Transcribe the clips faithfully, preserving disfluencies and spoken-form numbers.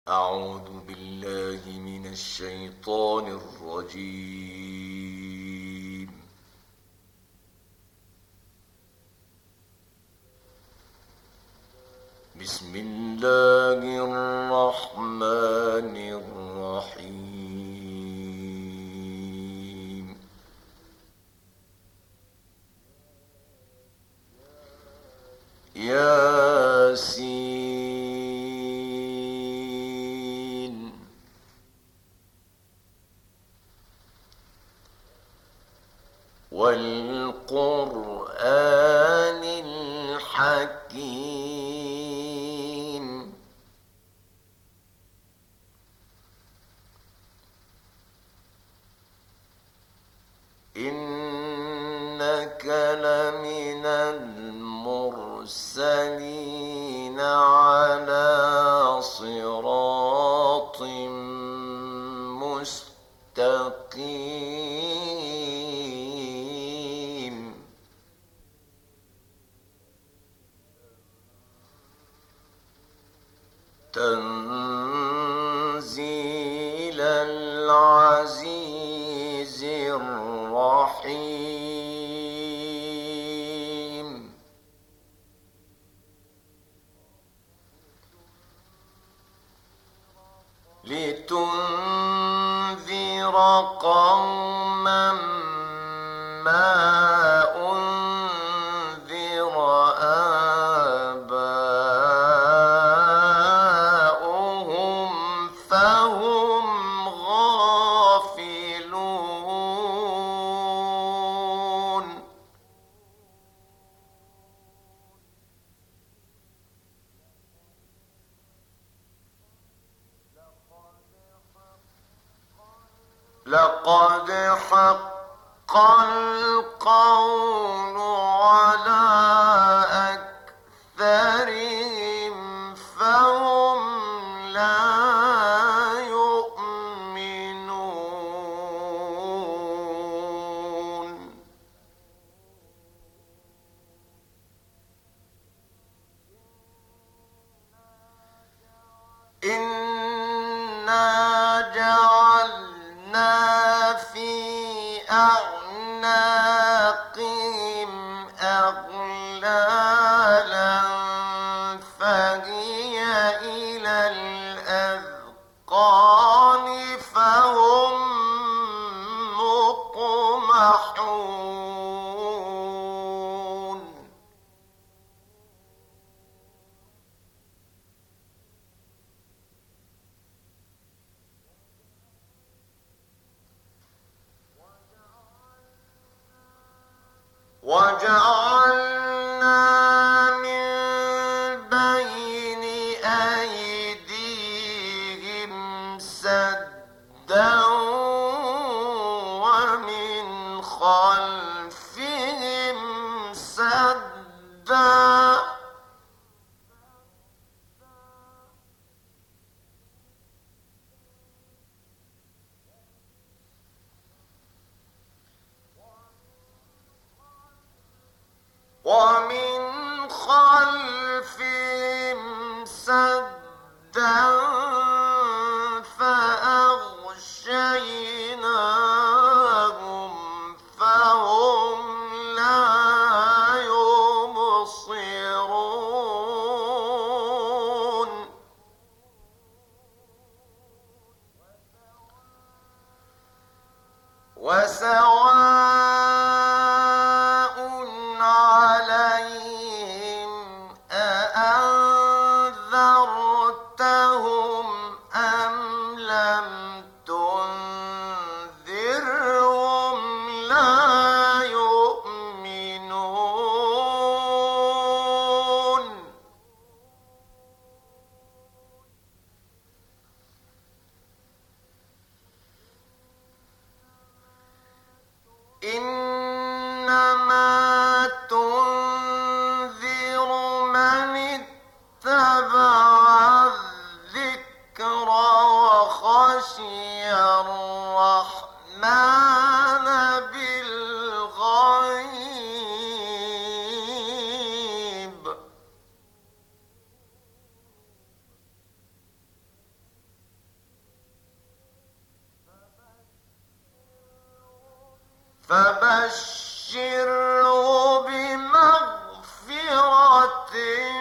أعوذ بالله من الشيطان الرجيم. بسم الله الرحمن الرحيم. ياسين والقرآن الحكيم إنك لمن المرسلين على صراط مستقيم تنزيل العزيز الرحيم لتنذر قوما ما أنذر آباؤهم فهم غافلون لقد حق القول على أكثرهم فهم لا يؤمنون إنا جعلنا في أعناقهم أغلالا فهي إلى الأذقان فهم مقمحون وجعلنا من بين أيديهم سدا ومن خلفهم سدا ومن خلفهم سدا فأغشيناهم فهم لا يبصرون وسواء عليهم أأنذرتهم أم لم تنذرهم لا يؤمنون إنما تنذر من اتبع الذكر وخشي الرحمن بالغيب فبشره بمغفرة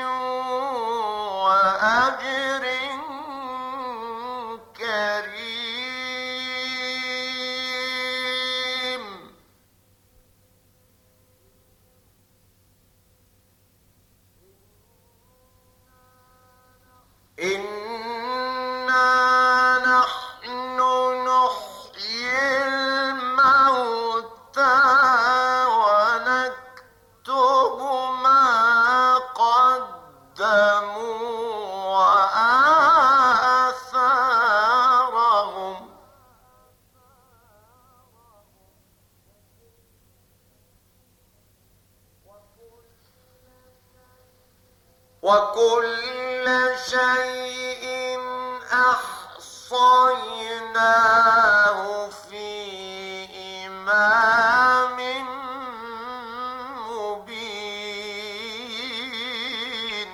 وأجر كريم. إنا نحن نحيي الموتى ونكتب ما قدموا وآثارهم وكل شيء أحصيناه في إمام مبين.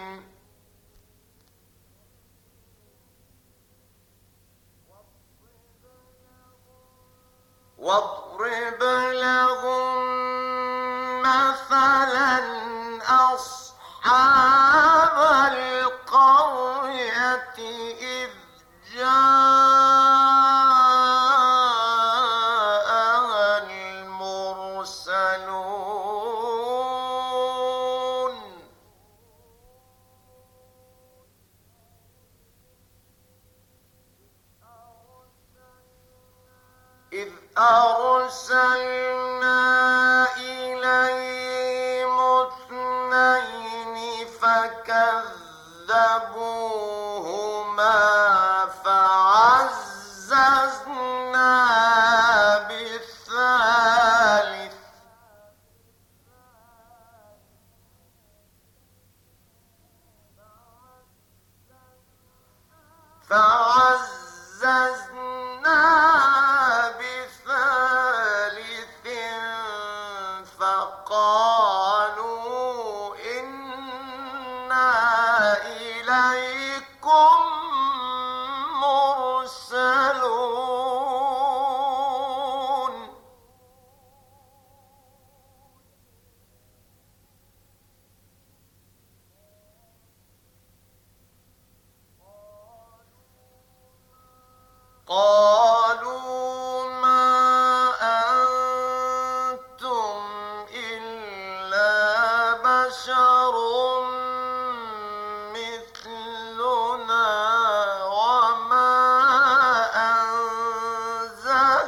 واضرب لهم مثلا أصحاب القرية إذ جاءها المرسلون إذ أرسلنا إليهم اثنين فكذبوهما فعززنا بالثالث فعززنا بثالث فقالوا إنا إليكم مرسلون. قالوا ما أنتم إلا بشر مثلنا وما أنزل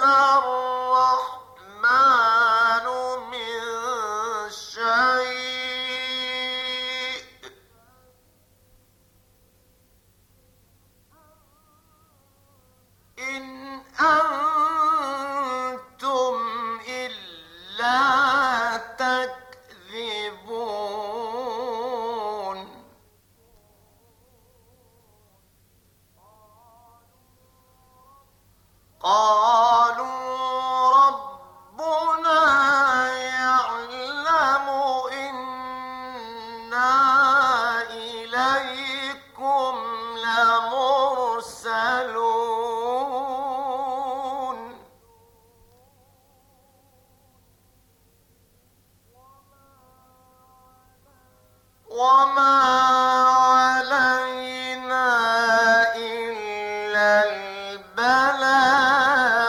الرحمن من شيء إن أنتم إلا تكذبون. قالوا ربنا يعلم إنا إليكم لمرسلون. وما علينا إلا البلاغ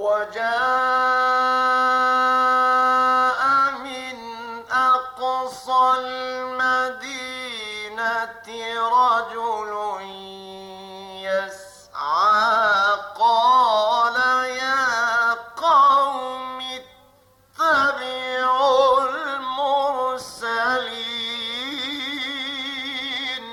وجاء من أقصى المدينة رجل يسعى قال يا قوم اتبعوا المرسلين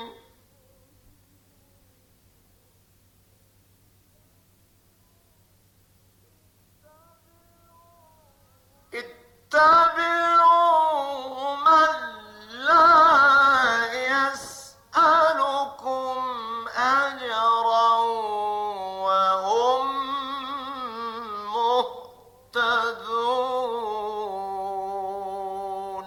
اتبعوا من لا يسألكم أجرا وهم مهتدون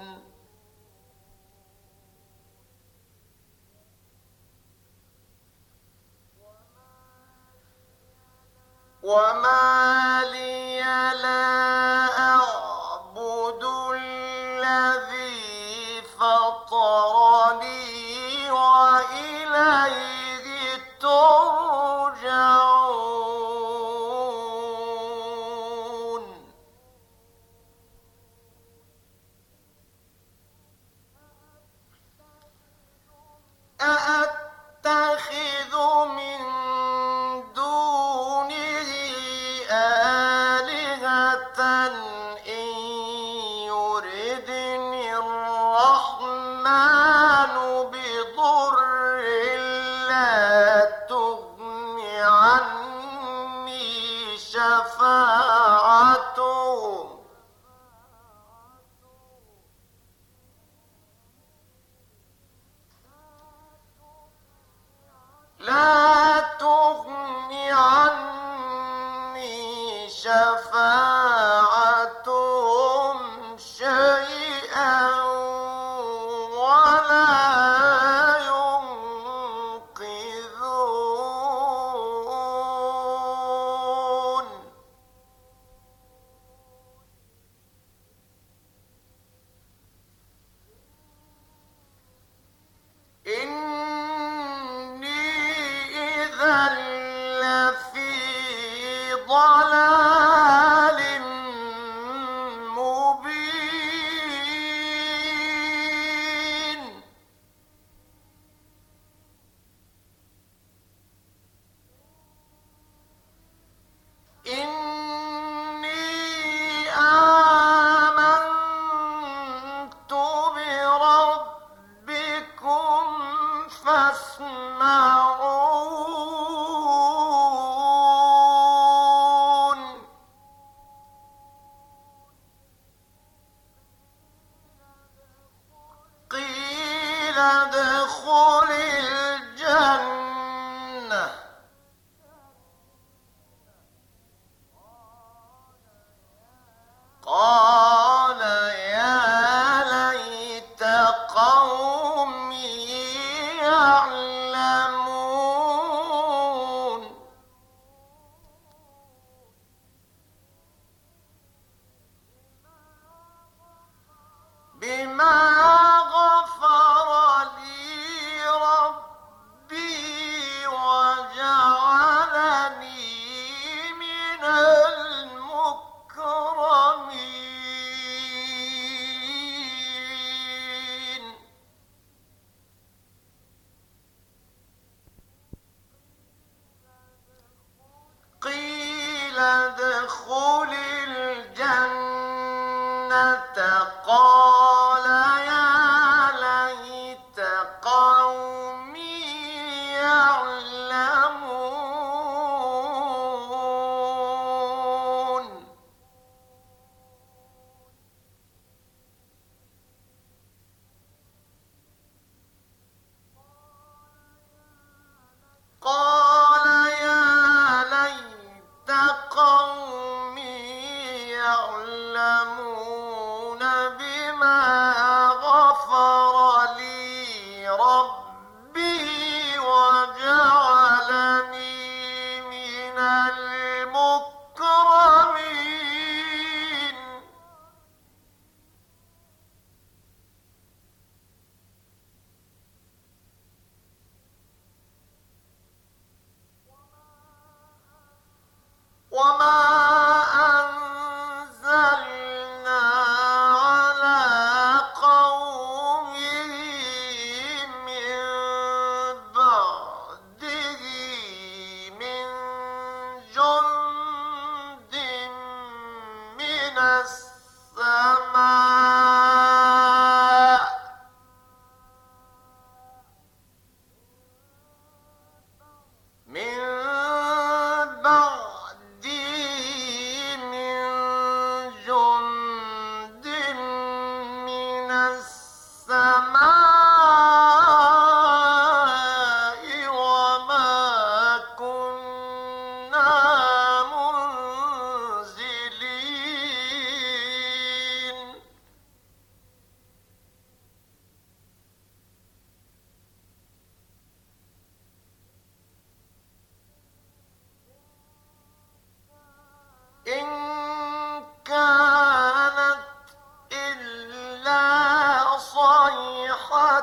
وما لي لا أعبد الذي فطرني وإليه ترجعون أأتخذ من دونه آلهة إن يردني الرحمن بضر لا تغن عني شفاعتهم لا تغن عني شفاعتهم شيئا ولا ينقذون إني إذا لفي ضلال مبين إني آمنت بربكم فاسمعون قيل ادخل الجنة قال يا ليت قومي يعلمون بما غفر لي ربي وجعلني من المكرمين قيل ادخل الجنة قال يا ليت قومي يعلمون قال يا ليت قومي يعلمون بما غفر لي ربي وجعلني من المكرمين وما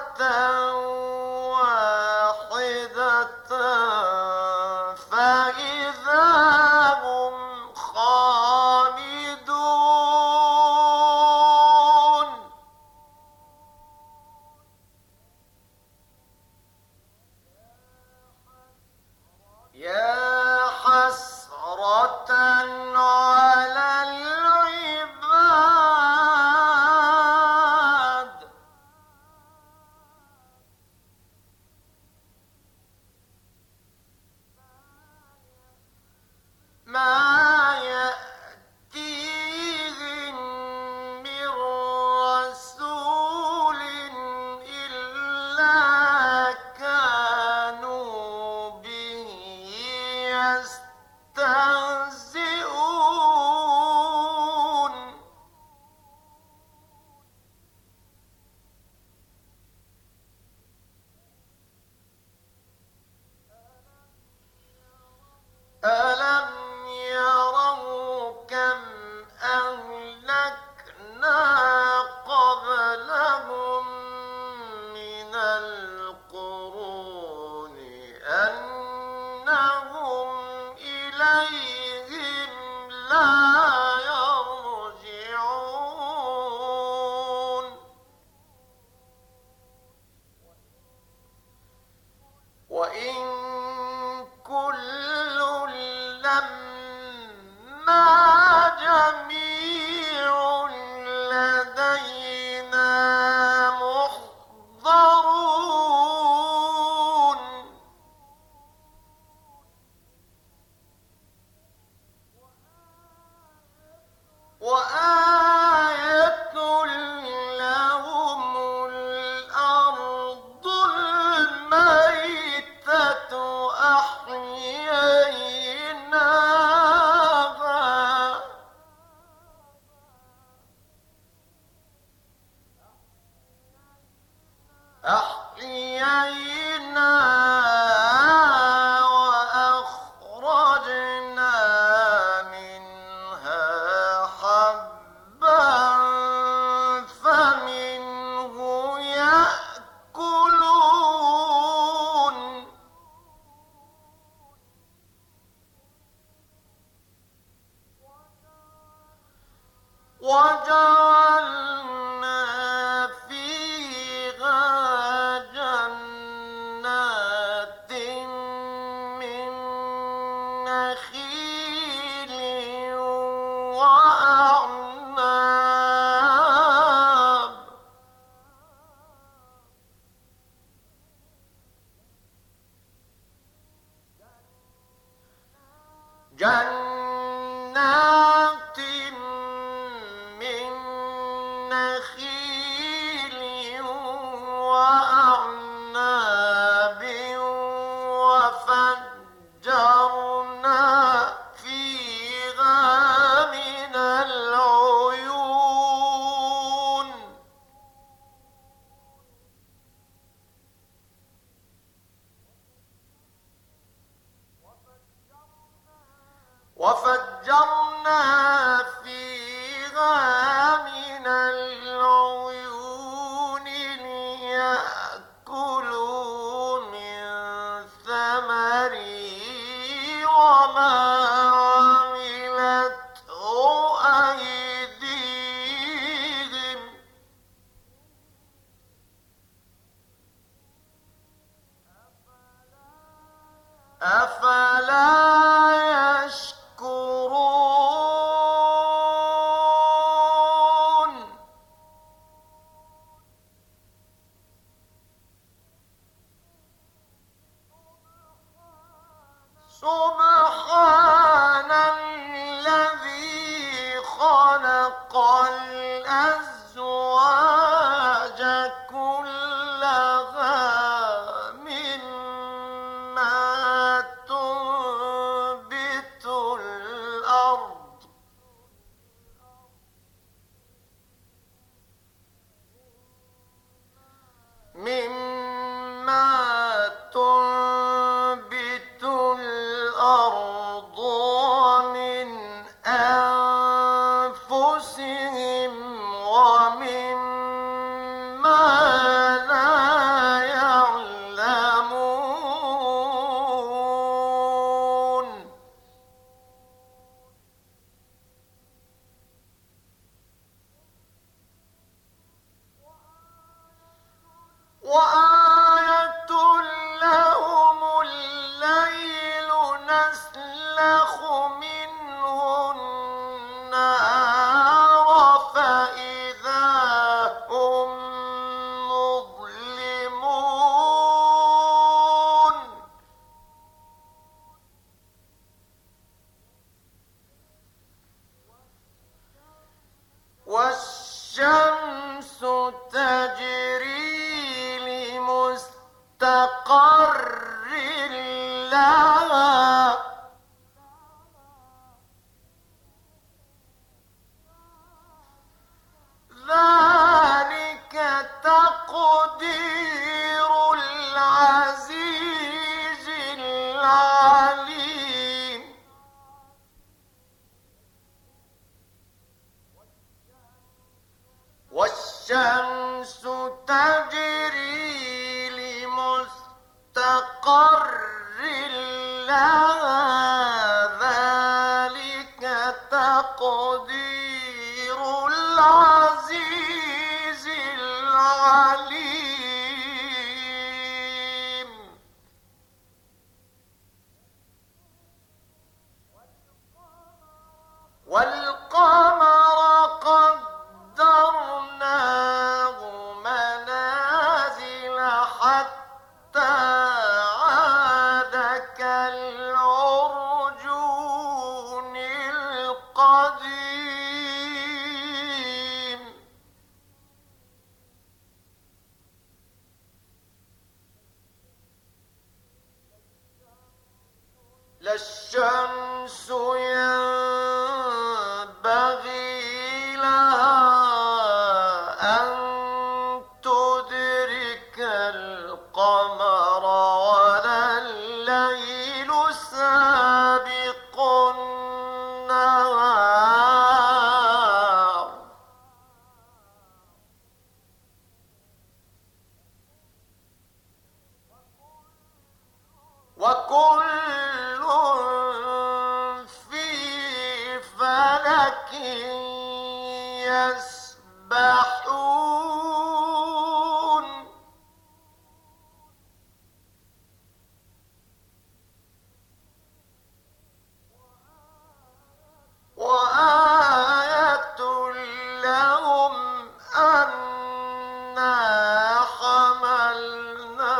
واحدة فإذا هم خامدون يا حسرة على العباد ما يأتيهم من رسول إلا كانوا به يستهزئون ألم يروا كم أهلكنا قبلهم من القرون أنهم إليهم لا يرجعون وإن كل لما جميع لدينا محضرون وآية لهم الأرض الميتة أحييناها أحييناها وأخرجنا منها حبا فمنه يأكلون وجعلنا فيها جنات من نخيل وأعناب جنات من نخيل وأعناب وفجرنا فيها من العيون وفجرنا فيها من العيون ليأكلوا من ثمره وما عملته أيديهم أفلا يشكرون سبحان الذي خلق الأزواج كلها مما تنبت الأرض مما تنبت الأرض ومن أنفسهم ومما لا والشمس تجري لمستقر لها ذلك تقدير العزيز العليم والشمس تجري لمستقر لها ذلك تقدير العزيز العليم والقمر قدرناه منازل حتى عاد كالعرجون القديم لا الشمس ينبغي لها أن تدرك القمر ولا الليل سابق النهار وكل في فلك يسبحون وآية لهم أنا حملنا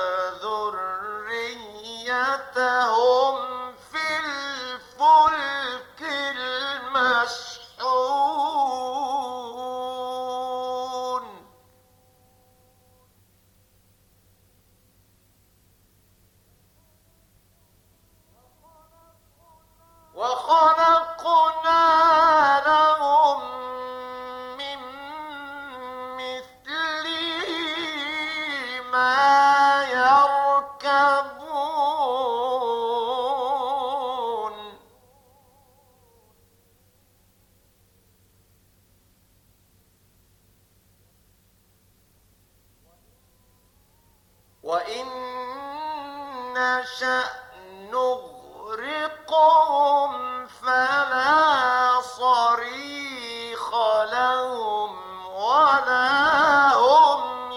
ذريتهم في الفلك المشحون وخلقنا لهم من مثله ما يركبون وإن نشأ نغرقهم فلا صريخ لهم ولا هم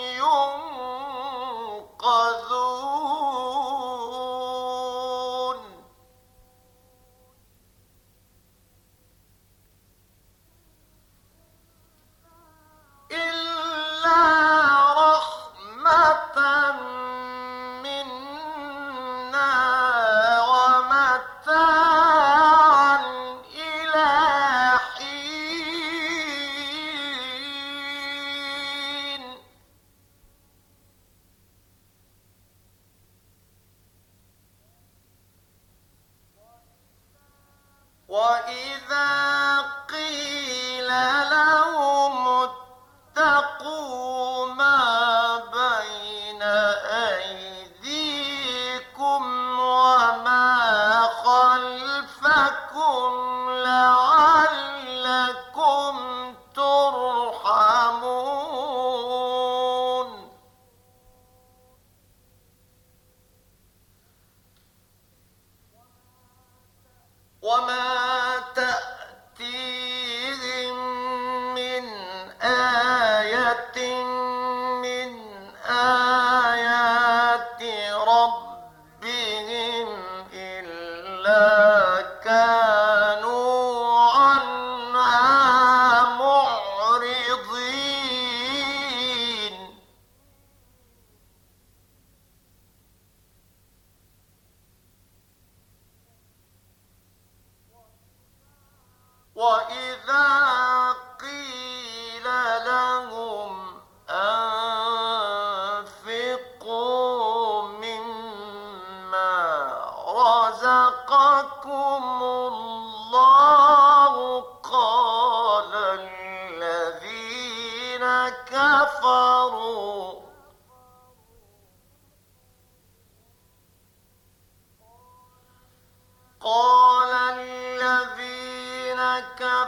ينقذون إلا رحمة منا ومتاعا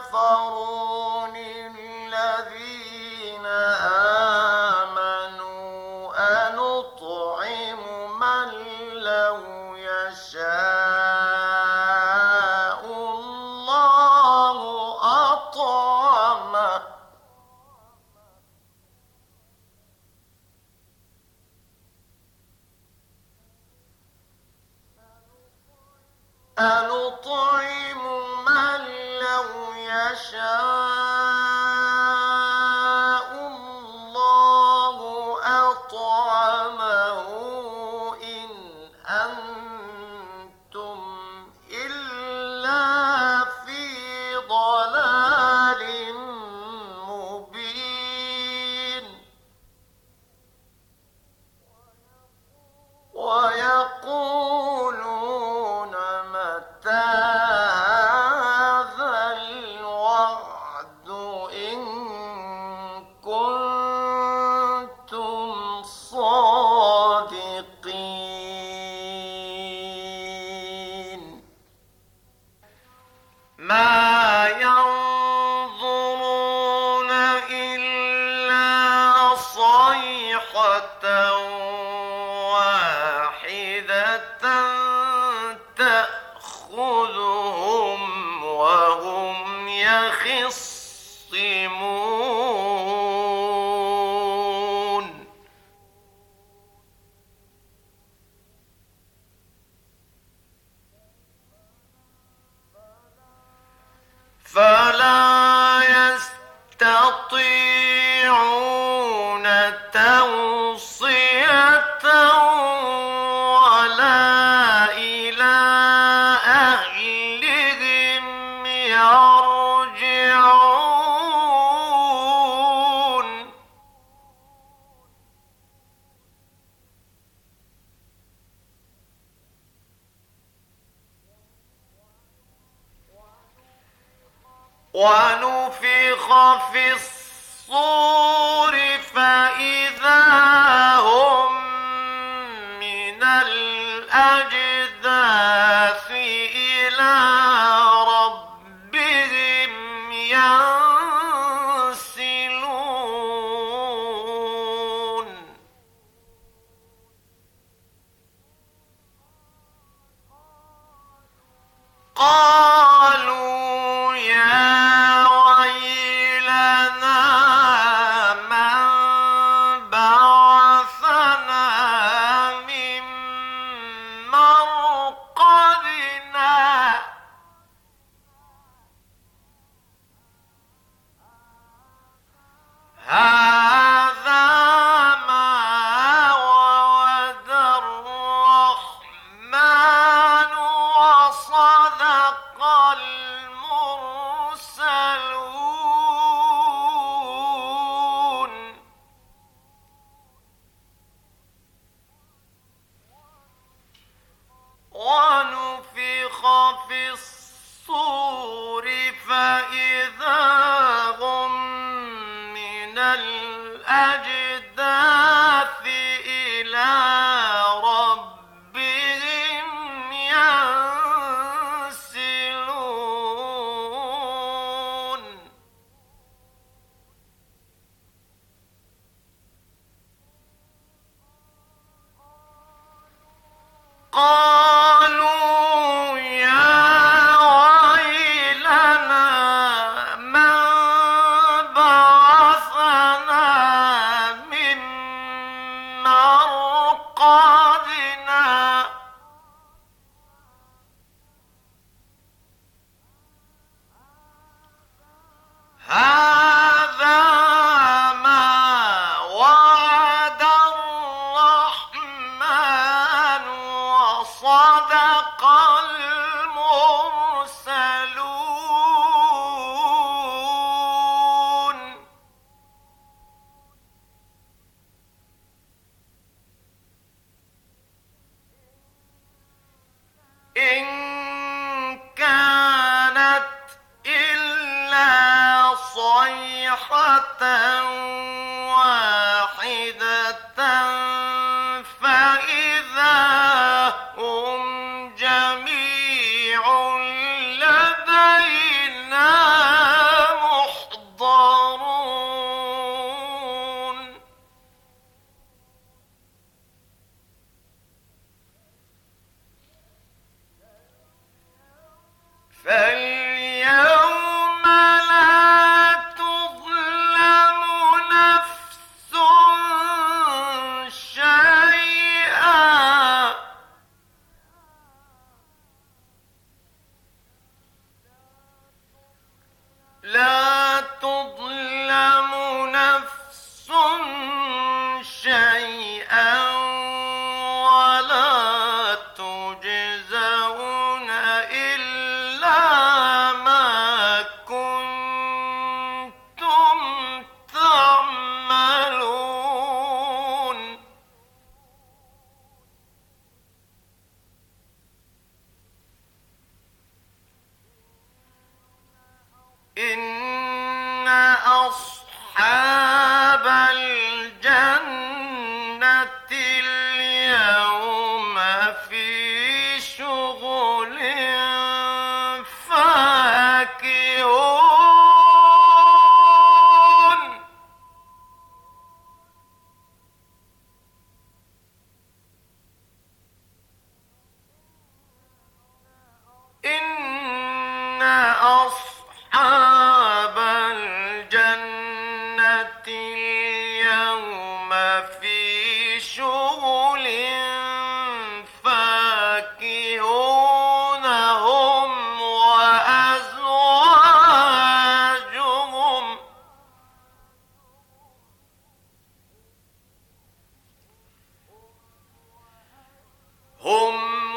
كفروا للذين آمنوا أنطعم من لو يشاء الله أطعمه أنطعم من لو يشاء الله أطعمه إن أنتم إلا في ضلال مبين ويقولون متى هذا الوعد إن كنتم صادقين ما ينظرون إلا صيحة واحدة تأخذهم وهم يخصمون فلا يستطيعون توصية ولا إلى أهلهم يرجعون ونفخ في الصور فإذا هم من الأجداث إلى ربهم ينسلون قالوا يا ويلنا من بعثنا من مرقدنا هذا ما وعد الرحمن وصدق المرسلون ونفخ في الصور فإذا هم من الأجداث إلى ربهم ينسلون قالوا يا ويلنا من بعثنا من مرقدنا هذا ما وعد الرحمن وصدق المرسلون إن كانت إلا صيحة واحدة فإذا هم جميع لدينا أصحاب الجنة اليوم في شغل فاكهون إن أصحاب الجنة اليوم في شغل فاكهون هم وأزواجهم هم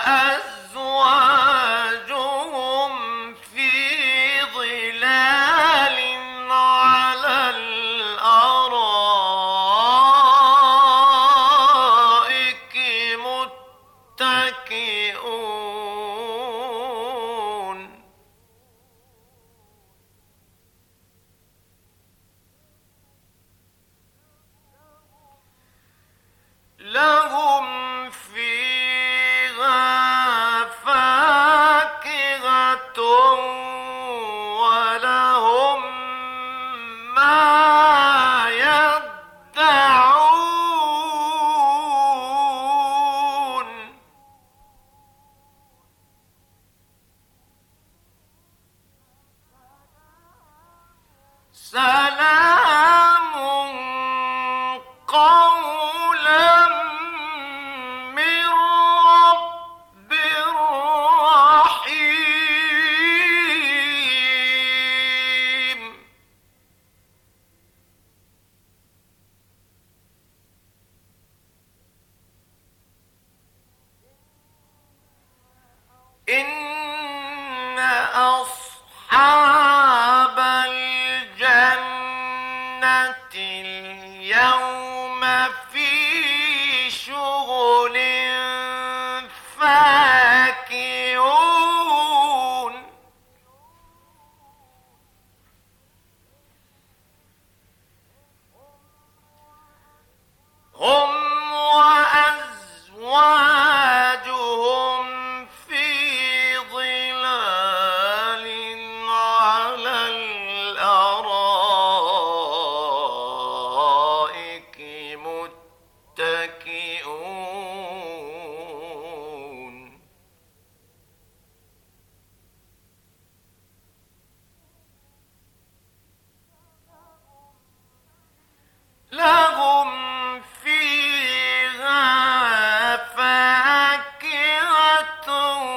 وأزواجهم في ظلال على الأرائك متكئون لهم فيها فاكهة ولهم ما يدعون سلام قولا من رب رحيم إن أصحاب الجنة اليوم في شغل فاكهون هم وأزواجهم في ظلال على الأرائك متكئون لهم فيها فاكهة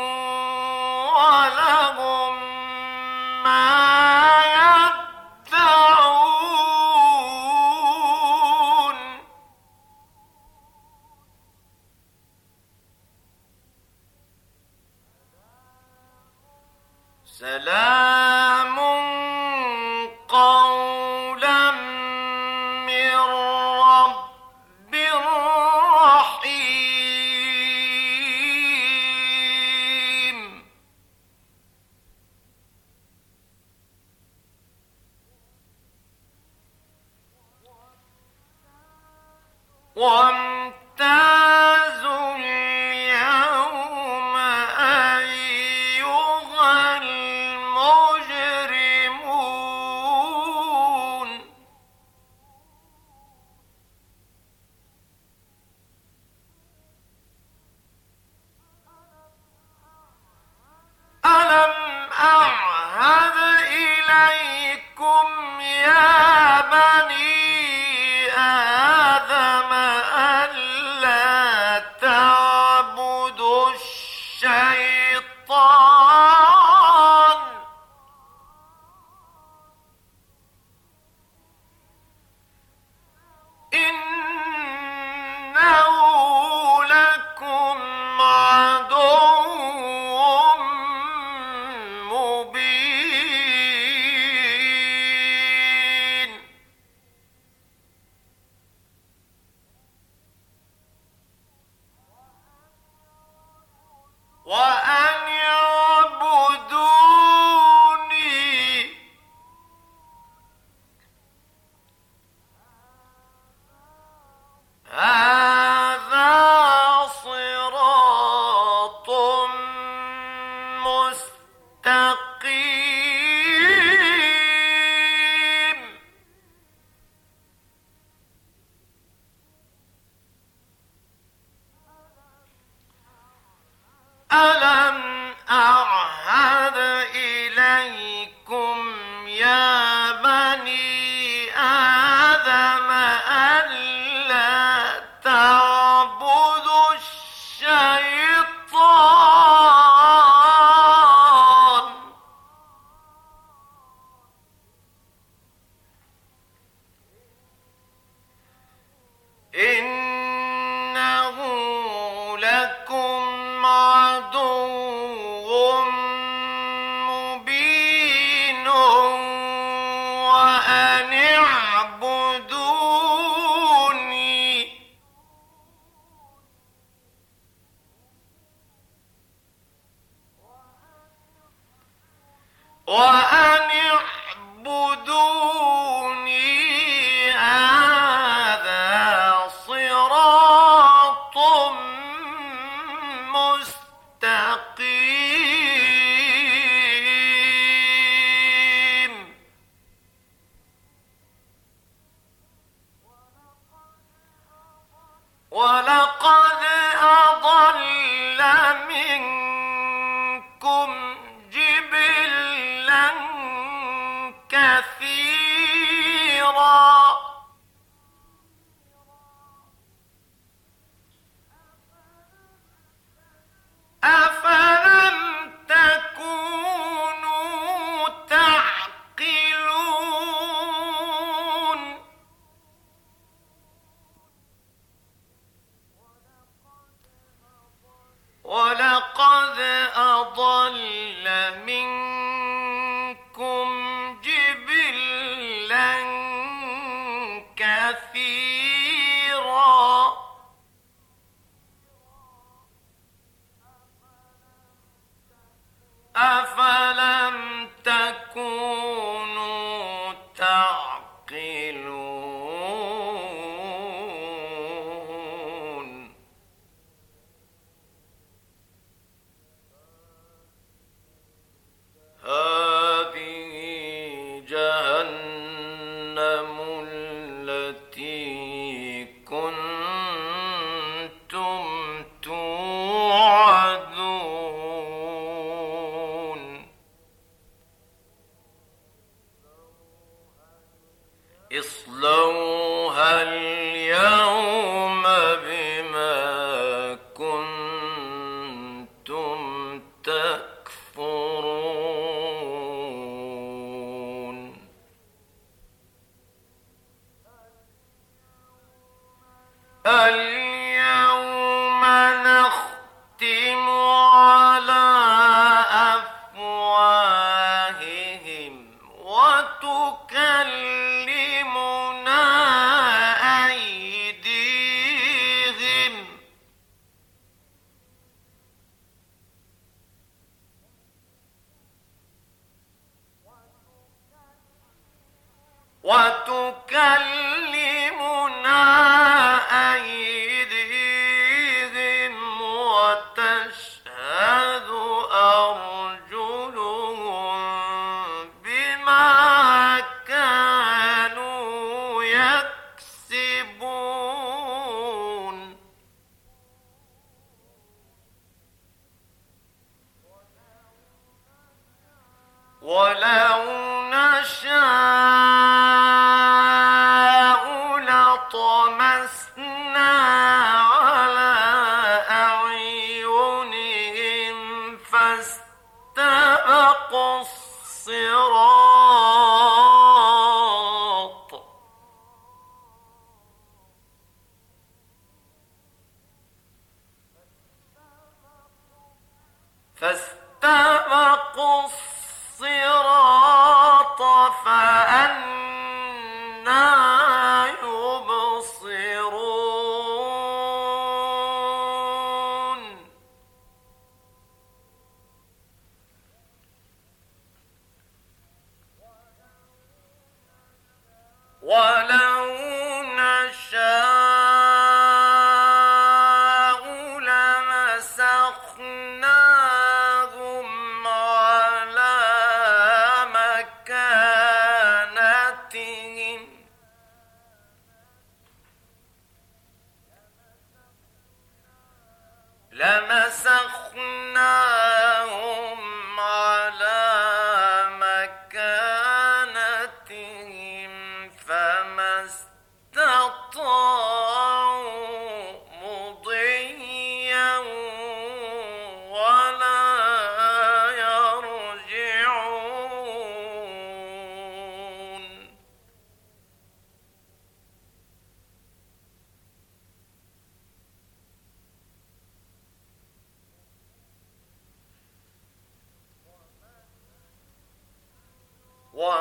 ولهم ما يدعون سلام قولا من رب رحيم وامتازوا اليوم أيها المجرمون ألم أعهد إليكم يا بني آدم ألا تعبدوا الشيطان إنه لكم عدو مبين يا بني آدم ألا تعبدوا الشيطان إنه لكم عدو مبين وأن اعبدوني وأن اعبدوني هذا صراط مستقيم ولقد أضل منكم جبلا كثيرا أفلم تكونوا تعقلون ولقد أضل منكم جبلا كثيرا أفلم تكونوا تعقلون هذه جهنم التي كنتم توعدون اصلوها اليوم بما كنتم تكفرون اليوم نختم على أفواههم وتكلمنا أيديهم وتكلمنا أيديهم وتشهد أرجلهم بما كانوا يكسبون ولو نشاء لطمسنا على أعينهم فاستبقوا الصراط فاستبقوا الصراط فأنى يبصرون ولو نشاء لمسخناهم على مكانتهم لمسخناهم على مكانتهم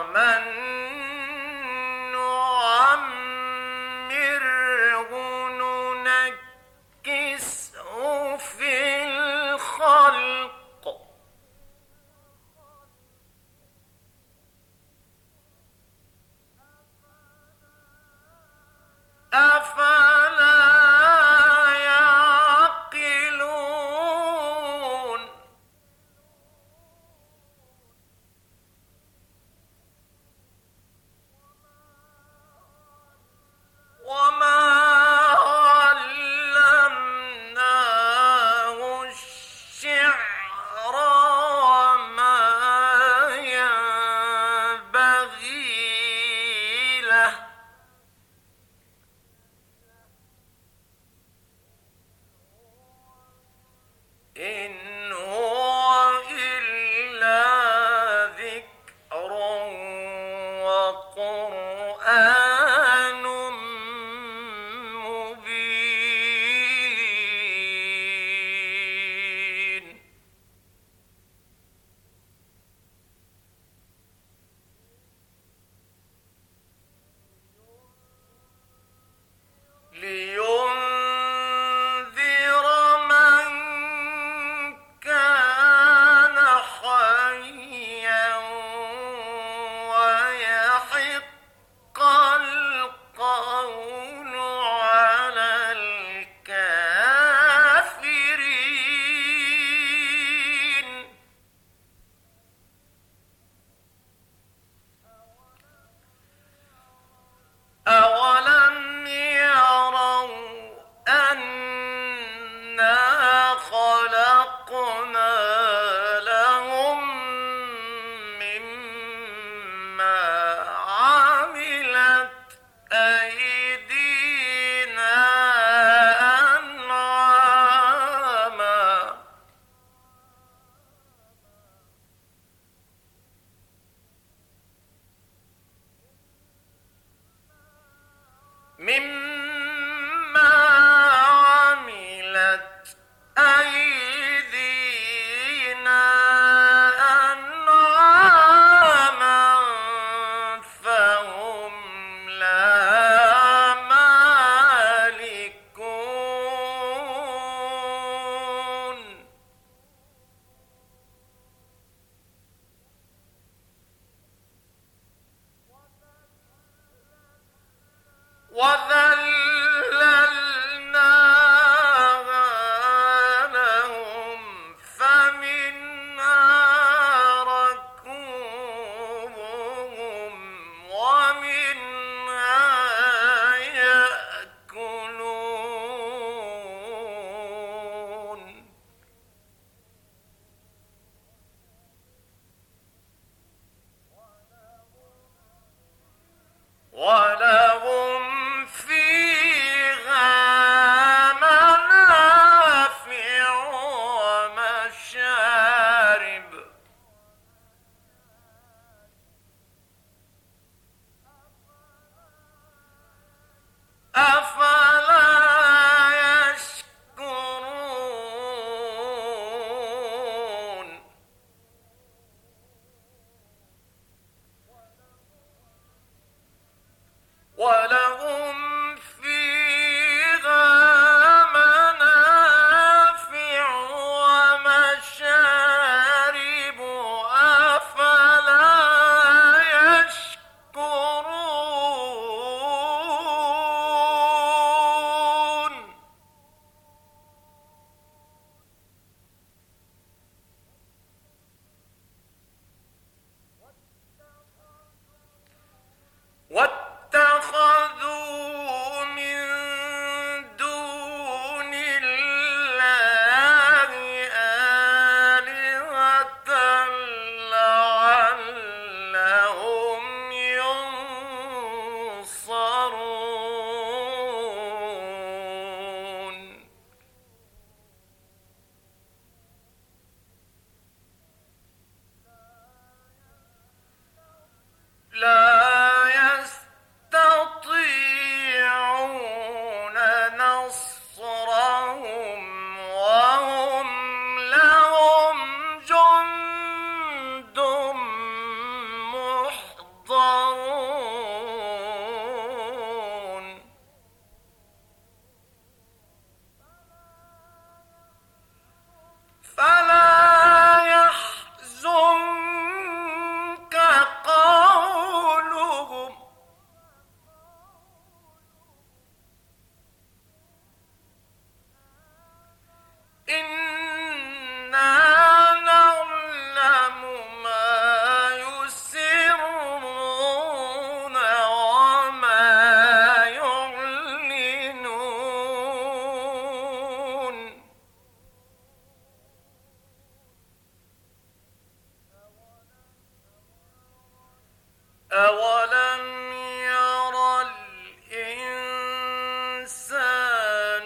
ومن نعمره ننكسه في الخلق أفلا يعقلون وما علمناه الشعر وما ينبغي له إن هو إلا ذكر وقرآن مبين لينذر من كان حيا ويحق القول على الكافرين أولم يروا أنا خلقنا لهم مما عملت أيدينا أنعاما مما عملت أيدينا أنعاما فهم لها مالكون وذللناها لهم فمنها ركوبهم ومنها يأكلون ولهم في أولم ير الإنسان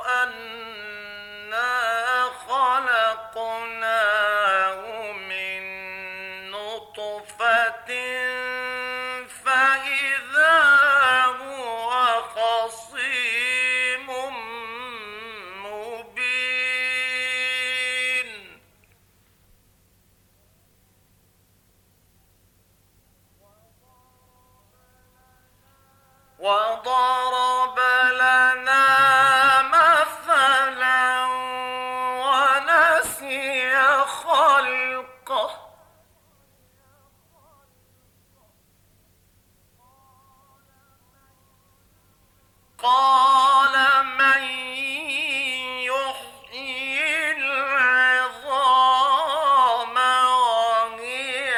أنا خلقناه من نطفة فإذا هو خصيم مبين وضرب لنا مثلا ونسي خلقه قال من يحيي العظام وهي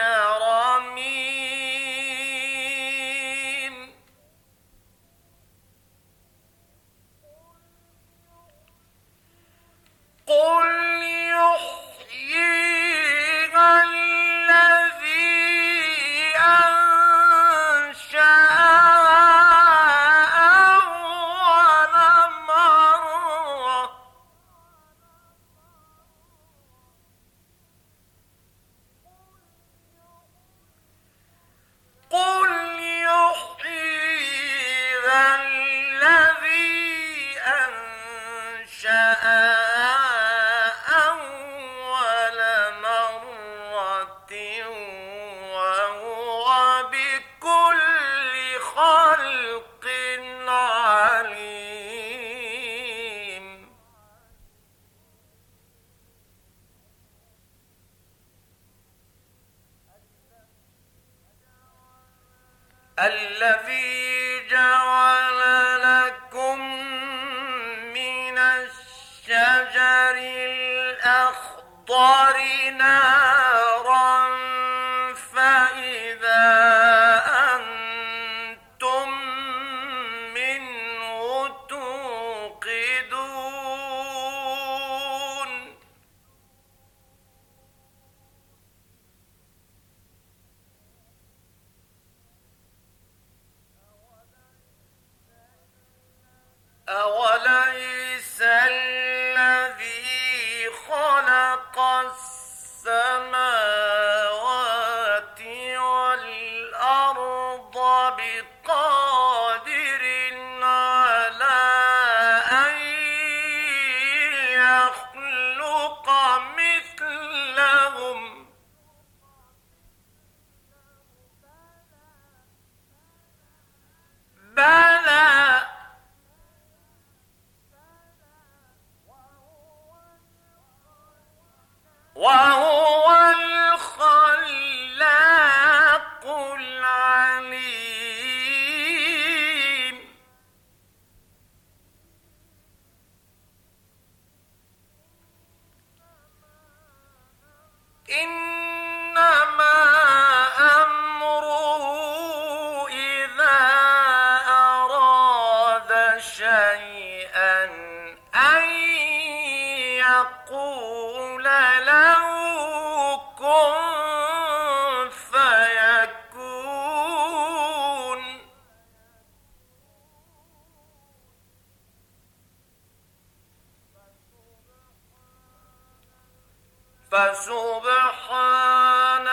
رميم قل يحييها الذي أنشأها أول مرة قل يحييها الذي أنشأها أول مرة وهو بكل خلق عليم الذي جعل لكم من الشجر الأخضر نارا فإذا أنتم منه توقدون أوليس الذي خلق السماوات والأرض بقادر على أن يخلق مثلهم بلى وهو الخلاق العليم إنما أمره إذا أراد شيئا أن يقول له كن فيكون فسبحان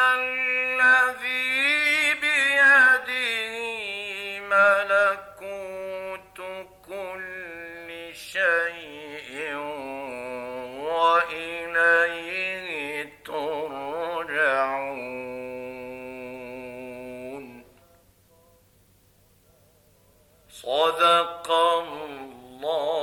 الذي بيده ملكوت كل شيء وإليه ترجعون صدق الله